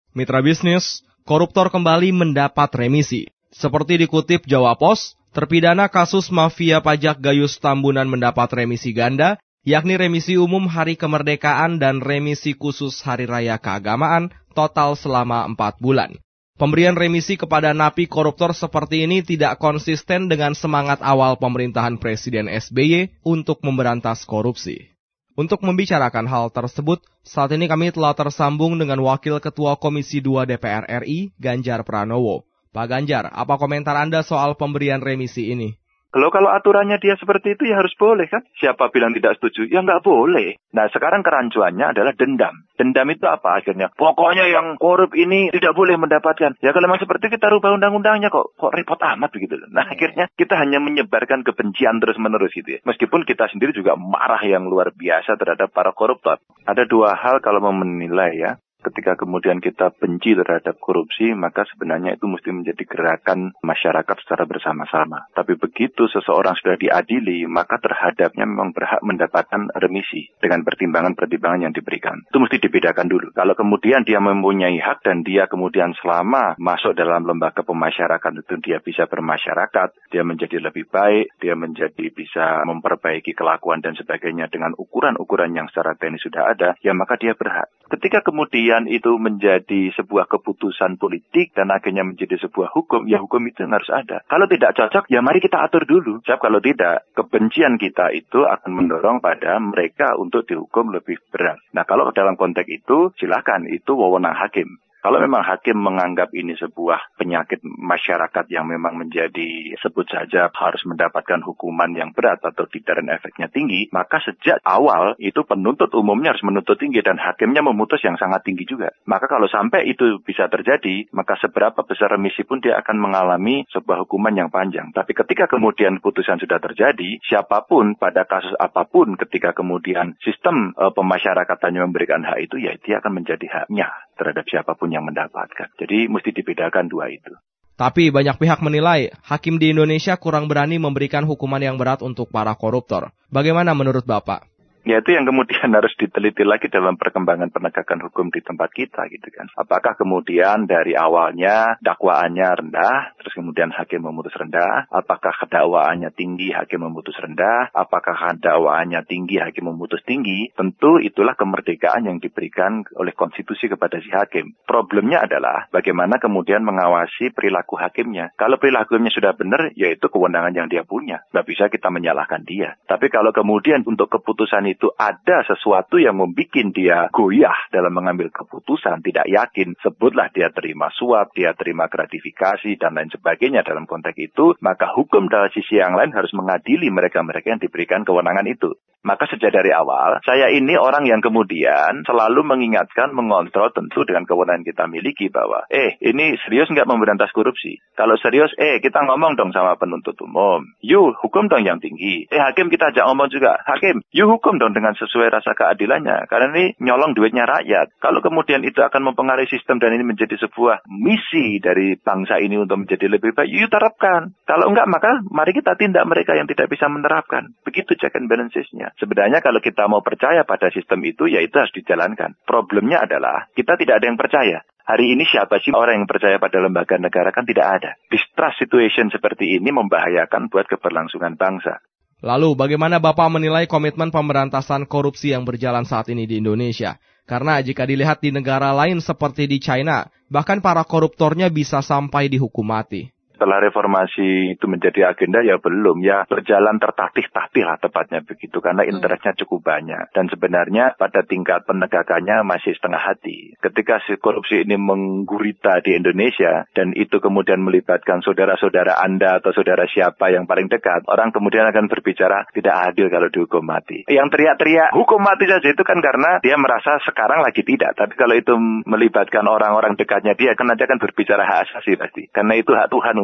Mitra bisnis, koruptor kembali mendapat remisi. Seperti dikutip Jawa Pos, terpidana kasus mafia pajak Gayus Tambunan mendapat remisi ganda, yakni remisi umum hari kemerdekaan dan remisi khusus hari raya keagamaan, total selama 4 bulan. Pemberian remisi kepada napi koruptor seperti ini tidak konsisten dengan semangat awal pemerintahan Presiden SBY untuk memberantas korupsi. Untuk membicarakan hal tersebut, saat ini kami telah tersambung dengan Wakil Ketua Komisi 2 DPR RI, Ganjar Pranowo. Pak Ganjar, apa komentar Anda soal pemberian remisi ini? Kalau aturannya dia seperti itu ya harus boleh kan? Siapa bilang tidak setuju? Ya nggak boleh. Nah sekarang kerancuannya adalah dendam. Dendam itu apa akhirnya? Pokoknya yang korup ini tidak boleh mendapatkan. Ya kalau memang seperti itu kita rubah undang-undangnya kok repot amat begitu. Nah akhirnya kita hanya menyebarkan kebencian terus-menerus gitu ya. Meskipun kita sendiri juga marah yang luar biasa terhadap para koruptor. Ada dua hal kalau mau menilai ya. Ketika kemudian kita benci terhadap korupsi, maka sebenarnya itu mesti menjadi gerakan masyarakat secara bersama-sama. Tapi begitu seseorang sudah diadili, maka terhadapnya memang berhak mendapatkan remisi dengan pertimbangan-pertimbangan yang diberikan. Itu mesti dibedakan dulu. Kalau kemudian dia mempunyai hak dan dia kemudian selama masuk dalam lembaga pemasyarakatan itu dia bisa bermasyarakat, dia menjadi lebih baik, dia menjadi bisa memperbaiki kelakuan dan sebagainya dengan ukuran-ukuran yang secara teknis sudah ada, ya maka dia berhak. Ketika kemudian itu menjadi sebuah keputusan politik dan akhirnya menjadi sebuah hukum, ya hukum itu harus ada. Kalau tidak cocok, ya mari kita atur dulu. Sebab kalau tidak, kebencian kita itu akan mendorong pada mereka untuk dihukum lebih berat. Nah kalau dalam konteks itu, silakan, itu wewenang hakim. Kalau memang hakim menganggap ini sebuah penyakit masyarakat yang memang menjadi sebut saja harus mendapatkan hukuman yang berat atau deterrent efeknya tinggi, maka sejak awal itu penuntut umumnya harus menuntut tinggi dan hakimnya memutus yang sangat tinggi juga. Maka kalau sampai itu bisa terjadi, maka seberapa besar remisi pun dia akan mengalami sebuah hukuman yang panjang. Tapi ketika kemudian putusan sudah terjadi, siapapun pada kasus apapun ketika kemudian sistem pemasyarakatannya memberikan hak itu, ya dia akan menjadi haknya terhadap siapapun yang mendapatkan. Jadi mesti dibedakan dua itu. Tapi banyak pihak menilai hakim di Indonesia kurang berani memberikan hukuman yang berat untuk para koruptor. Bagaimana menurut Bapak? Ya itu yang kemudian harus diteliti lagi dalam perkembangan penegakan hukum di tempat kita gitu kan. Apakah kemudian dari awalnya dakwaannya rendah, terus kemudian hakim memutus rendah? Apakah dakwaannya tinggi, hakim memutus rendah? Apakah dakwaannya tinggi, hakim memutus tinggi? Tentu itulah kemerdekaan yang diberikan oleh konstitusi kepada si hakim. Problemnya adalah bagaimana kemudian mengawasi perilaku hakimnya. Kalau perilakunya sudah benar, ya itu kewenangan yang dia punya. Nggak bisa kita menyalahkan dia. Tapi kalau kemudian untuk keputusan itu ada sesuatu yang membuat dia goyah dalam mengambil keputusan, tidak yakin, sebutlah dia terima suap, dia terima gratifikasi, dan lain sebagainya dalam konteks itu, maka hukum dari sisi yang lain harus mengadili mereka-mereka yang diberikan kewenangan itu. Maka sejak dari awal, saya ini orang yang kemudian selalu mengingatkan, mengontrol tentu dengan kewenangan kita miliki bahwa, ini serius nggak memberantas korupsi? Kalau serius, kita ngomong dong sama penuntut umum. You, hukum dong yang tinggi. Hakim kita ajak ngomong juga. Hakim, you hukum dong dengan sesuai rasa keadilannya. Karena ini nyolong duitnya rakyat. Kalau kemudian itu akan mempengaruhi sistem dan ini menjadi sebuah misi dari bangsa ini untuk menjadi lebih baik, you terapkan. Kalau enggak, maka mari kita tindak mereka yang tidak bisa menerapkan. Begitu check and balancesnya. Sebenarnya kalau kita mau percaya pada sistem itu, ya itu harus dijalankan. Problemnya adalah kita tidak ada yang percaya. Hari ini siapa sih orang yang percaya pada lembaga negara? Kan tidak ada. Distrust situation seperti ini membahayakan buat keberlangsungan bangsa. Lalu bagaimana Bapak menilai komitmen pemberantasan korupsi yang berjalan saat ini di Indonesia? Karena jika dilihat di negara lain seperti di China, bahkan para koruptornya bisa sampai dihukum mati. Setelah reformasi itu menjadi agenda, ya belum. Ya berjalan tertatih-tatih lah tepatnya begitu. Karena interestnya cukup banyak. Dan sebenarnya pada tingkat penegakannya masih setengah hati. Ketika si korupsi ini menggurita di Indonesia, dan itu kemudian melibatkan saudara-saudara Anda atau saudara siapa yang paling dekat, orang kemudian akan berbicara tidak adil kalau dihukum mati. Yang teriak-teriak hukum mati saja itu kan karena dia merasa sekarang lagi tidak. Tapi kalau itu melibatkan orang-orang dekatnya dia, kan nanti akan berbicara hak asasi pasti. Karena itu hak Tuhan untuk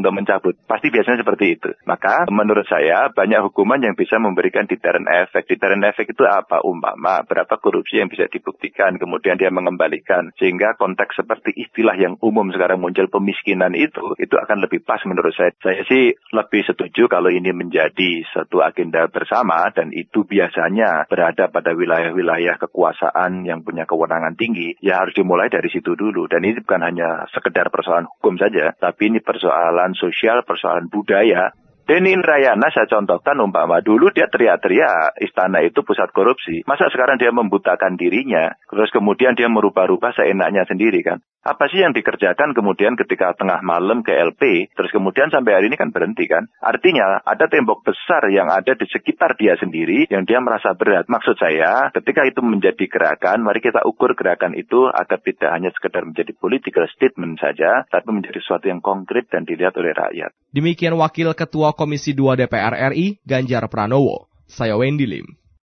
untuk mencabut. Pasti biasanya seperti itu. Maka menurut saya banyak hukuman yang bisa memberikan deterrent effect. Deterrent effect itu apa? Umpama berapa korupsi yang bisa dibuktikan, kemudian dia mengembalikan. Sehingga konteks seperti istilah yang umum sekarang muncul pemiskinan itu akan lebih pas menurut saya. Saya sih lebih setuju kalau ini menjadi satu agenda bersama dan itu biasanya berada pada wilayah-wilayah kekuasaan yang punya kewenangan tinggi. Ya harus dimulai dari situ dulu. Dan ini bukan hanya sekedar persoalan hukum saja, tapi ini persoalan sosial, persoalan budaya. Denny Indrayana saya contohkan umpama dulu dia teriak-teriak istana itu pusat korupsi. Masa sekarang dia membutakan dirinya, terus kemudian dia merubah-rubah seenaknya sendiri kan? Apa sih yang dikerjakan kemudian ketika tengah malam ke LP, terus kemudian sampai hari ini kan berhenti kan? Artinya ada tembok besar yang ada di sekitar dia sendiri yang dia merasa berat. Maksud saya ketika itu menjadi gerakan, mari kita ukur gerakan itu agar tidak hanya sekedar menjadi political statement saja, tapi menjadi sesuatu yang konkret dan dilihat oleh rakyat. Demikian Wakil Ketua Komisi 2 DPR RI, Ganjar Pranowo. Saya Wendy Lim.